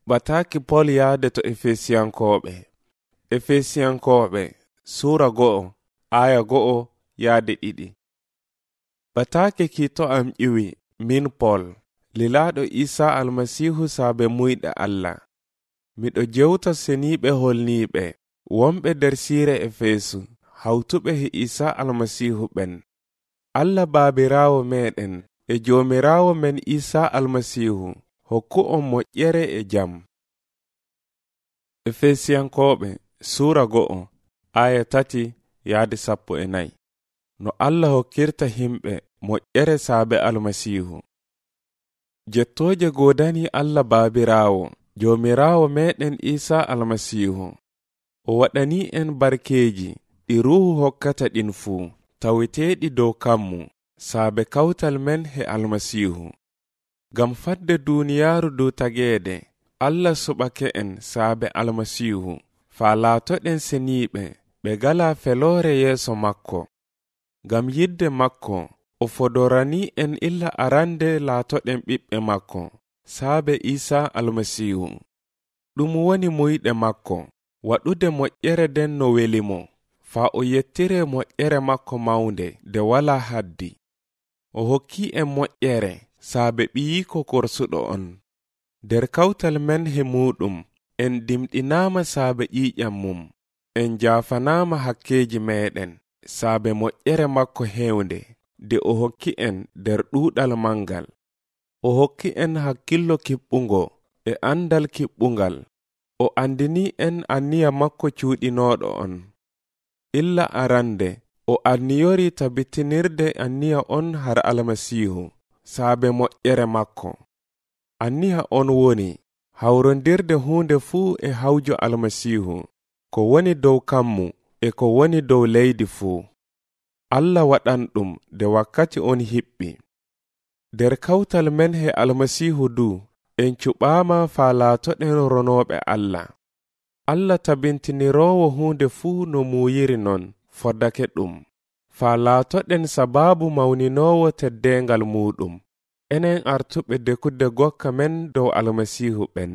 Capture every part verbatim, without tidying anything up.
Bataki Paul yaade to Efesiyankoɓe. Efesiyankoɓe sura go'o aya go'o yaade ɗiɗi. Bataki kito am iwi min Paul lilaɗo Isa almasihu saabe muyɗe Allah. Miɗo jewta seniɓe holniɓe wonɓe nder sire Efesu hawtuɓe he Isa almasihu ɓen. Allah baabirawo meɗen e jomirawo men Isa almasihu hokku on moƴƴere e jam. Efesiyankoɓe sura go'o aya tati yaade sappo e nayi. No Allah hokkirta himɓe moƴƴere saabe almasihu. Jettoje godani Allah baabirawo jomirawo meɗen Isa almasihu. O waɗani en barkeji ɗi ruhu hokkata ɗin fuu tawiteɗi dow kammu saabe kawtal men he almasihu. Gam fadde duniyaru dow tageede Allah suɓake en saabe almasihu faa laatoɗen seniɓe ɓe gala felore yeeso makko. Gam yidde makko o fodorani en illa arande laatoɗen ɓiɓɓe makko saabe Isa almasihu. Ɗum woni muyɗe makko waɗude moƴƴere den no welimo faa o yettire moƴƴere makko mawnde de wala haddi. O hokki en moƴƴere saabe ɓiyiko korsuɗo on. Der kawtal men he muɗum en dimɗinama saabe ƴiƴam mum. En jaafanama hakkeji meɗen saabe moƴƴere makko hewnde de o hokki en der ɗuɗal mangal. O hokki en hakkillo kiɓɓungo e andal kiɓɓungal. O andini en anniya makko cuuɗinoɗo on. Illa arande o anniyori tabbitinirde anniya on har almasihu saabe moƴƴere makko. Anniya on woni hawrondirde hunde fuu e hawjo almasihu ko woni dow kammu e ko woni dow leydi fuu. Allah waɗan ɗum de wakkati on hiɓɓi. Der kawtal men he almasihu du en cuɓama faa laatoɗen ronoɓe Allah. Allah tabintinirowo hunde fuu no muyiri non foddake ɗum faa laatoɗen sababu mawninowo teddengal muɗum enen artuɓe dekude gokka men dow almasihu ɓen.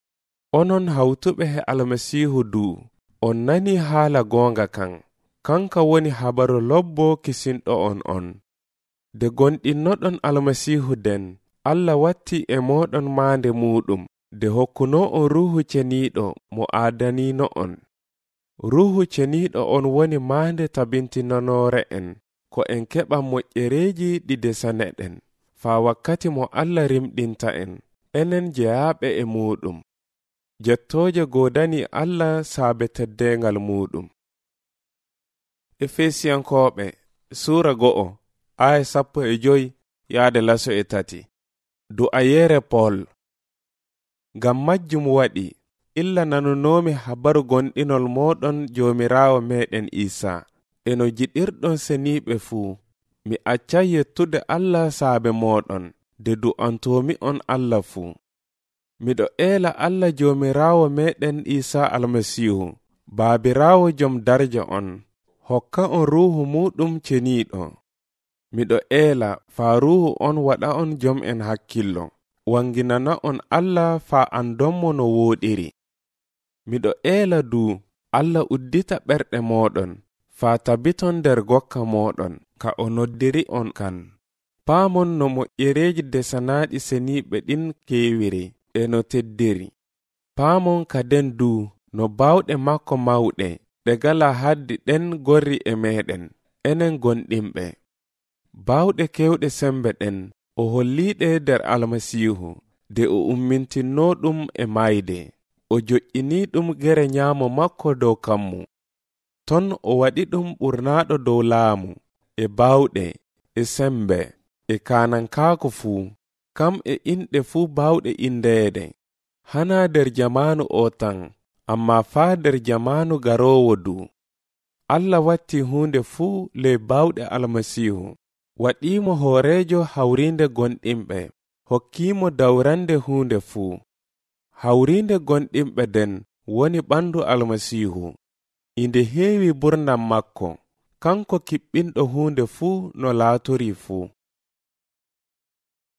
Onon hawtuɓe he almasihu du on nani haala gonga kan kanka woni habaru lobbo kisinɗo on on. De gonɗinnoɗon almasihu den Allah watti e moɗon maande muɗum de hokkuno on ruhu ceniɗo mo aadanino on. Ruhu ceniɗo on woni maande tabintinanore en ko en keɓa moƴƴereji ɗi desaneɗen faa wakkati mo Allah rimɗinta en enen jeyaɓe e muɗum. Jettoje godani Allah saabe teddengal muɗum. Efesiyankoɓe sura go'o aya sappo e joyi yaade laso e tati. Du'ayere Paul. Gam majjum waɗi illa nanunomi habaru gonɗinol moɗon jomirawo meɗen Isa eno jiɗirɗon seniɓe fuu. Mi accay yettude Allah saabe moɗon de du'antomi on Allah fuu. Miɗo eela Allah jomirawo meɗen Isa almasihu baabirawo jom darja on hokka on ruhu muɗum ceniɗo. Miɗo eela faa ruhu on waɗa on jom en hakkillo wanginana on Allah faa andonmo no woɗiri. Miɗo eela du Allah uddita ɓerɗe moɗon faa tabiton der gokka moɗon ka o noddiri on kan. Paamon no moƴƴereji desanaɗi seniɓe ɗin kewiri e no teddiri. Paamon kaden du no bawɗe makko mawɗe ɗe gala haddi ɗen gorri e meɗen enen gonɗinɓe. Bawɗe kewɗe sembe ɗen o holliɗe der almasihu de o ummintinno ɗum e mayde. O joƴƴini ɗum gere nyaamo makko dow kammu. Ton o waɗi ɗum ɓurnaɗo dow laamu e bawɗe e sembe e kanankako fuu kam e inɗe fuu bawɗe indeede. Hana der jamanu o tan amma faa der jamanu garowo du. Allah watti hunde fuu le bawɗe almasihu. Waɗimo hoorejo hawrinde gonɗinɓe hokkimo dawrande hunde fuu. Hawrinde gonɗinɓe den woni ɓandu almasihu. Inde heewi burnam makko kanko kiɓɓinɗo hunde fuu no laatori fuu.